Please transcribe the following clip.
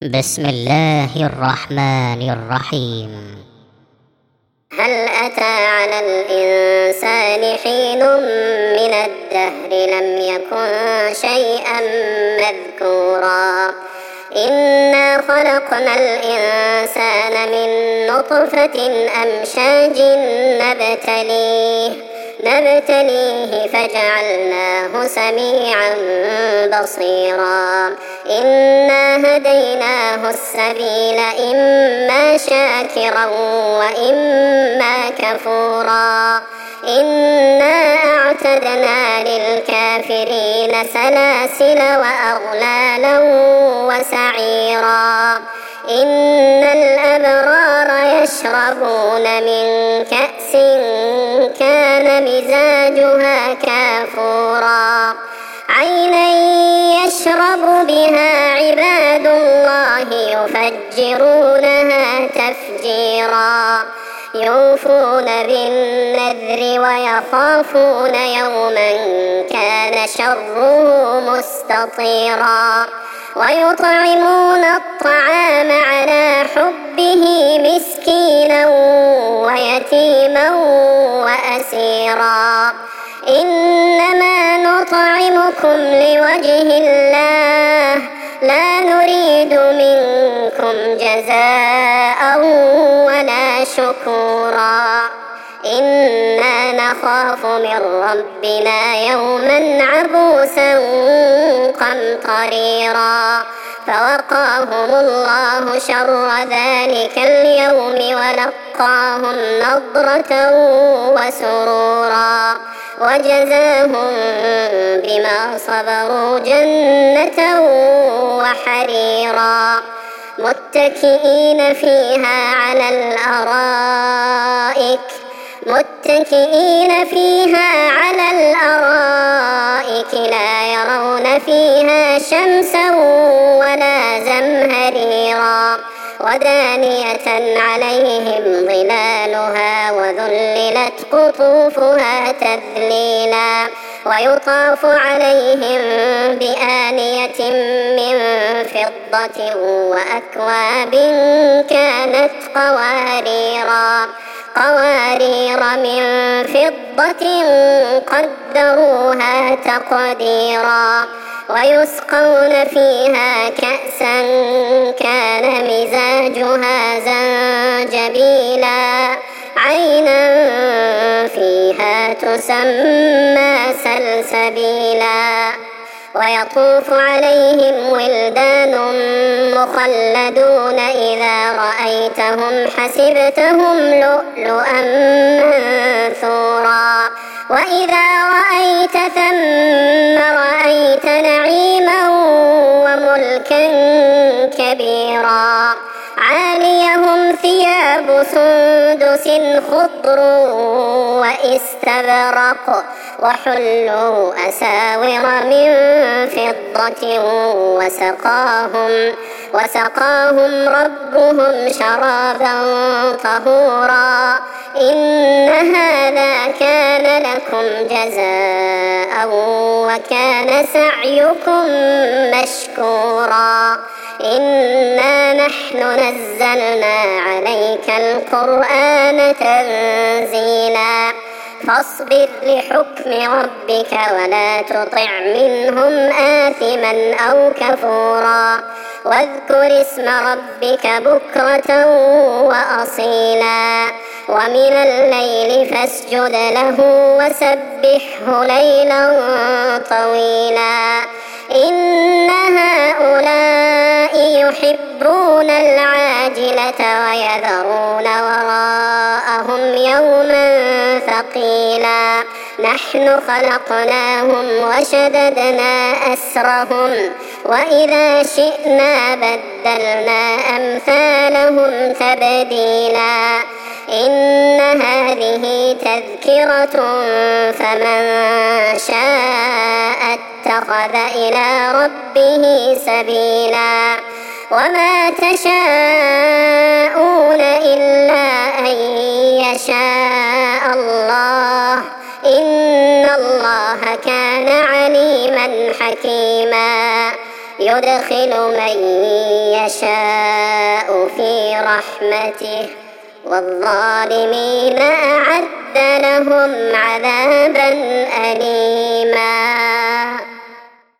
بسم الله الرحمن الرحيم. هل أتى على الإنسان حين من الدهر لم يكن شيئا مذكورا إنا خلقنا الإنسان من نطفة أمشاج نبتليه فجعلناه سميعا بصيرا إنا هديناه السبيل إما شاكرا وإما كفورا إنا أعتدنا للكافرين سلاسل وأغلالا وسعيرا إن الأبرار يشربون من كأس كان مزاجها كافورا عينا يشرب بها عباد الله يفجرونها تفجيرا يوفون بالنذر ويخافون يوما كان شره مستطيرا ويطعمون الطعام على حبه مسكينا ويتيما وأسيرا إنما نطعمكم لوجه الله لا نريد منكم جزاء ولا شكورا إنا نخاف من ربنا يوما عبوسا قمطريرا فوقاهم الله شر ذلك اليوم ولقاهم نضرة وسرورا وجزاهم بما صبروا جنة وحريرا متكئين فيها على الأرائك لا يرون فيها شمسا ولا زمهريرا ودانية عليهم ظلالها وذللت قطوفها تذليلا ويطاف عليهم بآنية من فضة وأكواب كانت قوارير من فضة قدروها تقديرا ويسقون فيها كأسا كان مزاجها زنجبيلا عينا فيها تسمى سلسبيلا ويطوف عليهم ولدان مخلدون إذا رأيتهم حسبتهم لؤلؤا منثورا وإذا رأيت ثم رأيت نعيما وملكا كبيرا عاليهم ثياب سندس خضر واستبرق وحلوا أساور من فضة وسقاهم ربهم شرابا طهورا إن هذا كان لكم جزاء وكان سعيكم مشكورا إنا نحن نزلنا عليك القرآن تنزيلا فاصبر لحكم ربك ولا تطع منهم آثما أو كفورا واذكر اسم ربك بكرة وأصيلا ومن الليل فاسجد له وسبحه ليلا طويلا إن هؤلاء يحبون العاجلة ويذرون وراءهم يوما ثقيلا نحن خلقناهم وشددنا أسرهم وإذا شئنا بدلنا أمثالهم تبديلا إن هذه تذكرة فمن شاء اتخذ إلى ربه سبيلا وما تشاءون إلا أن يشاء الله إن الله كان عليما حكيما يدخل من يشاء في رحمته والظالمين أعد لهم عذابا أليما.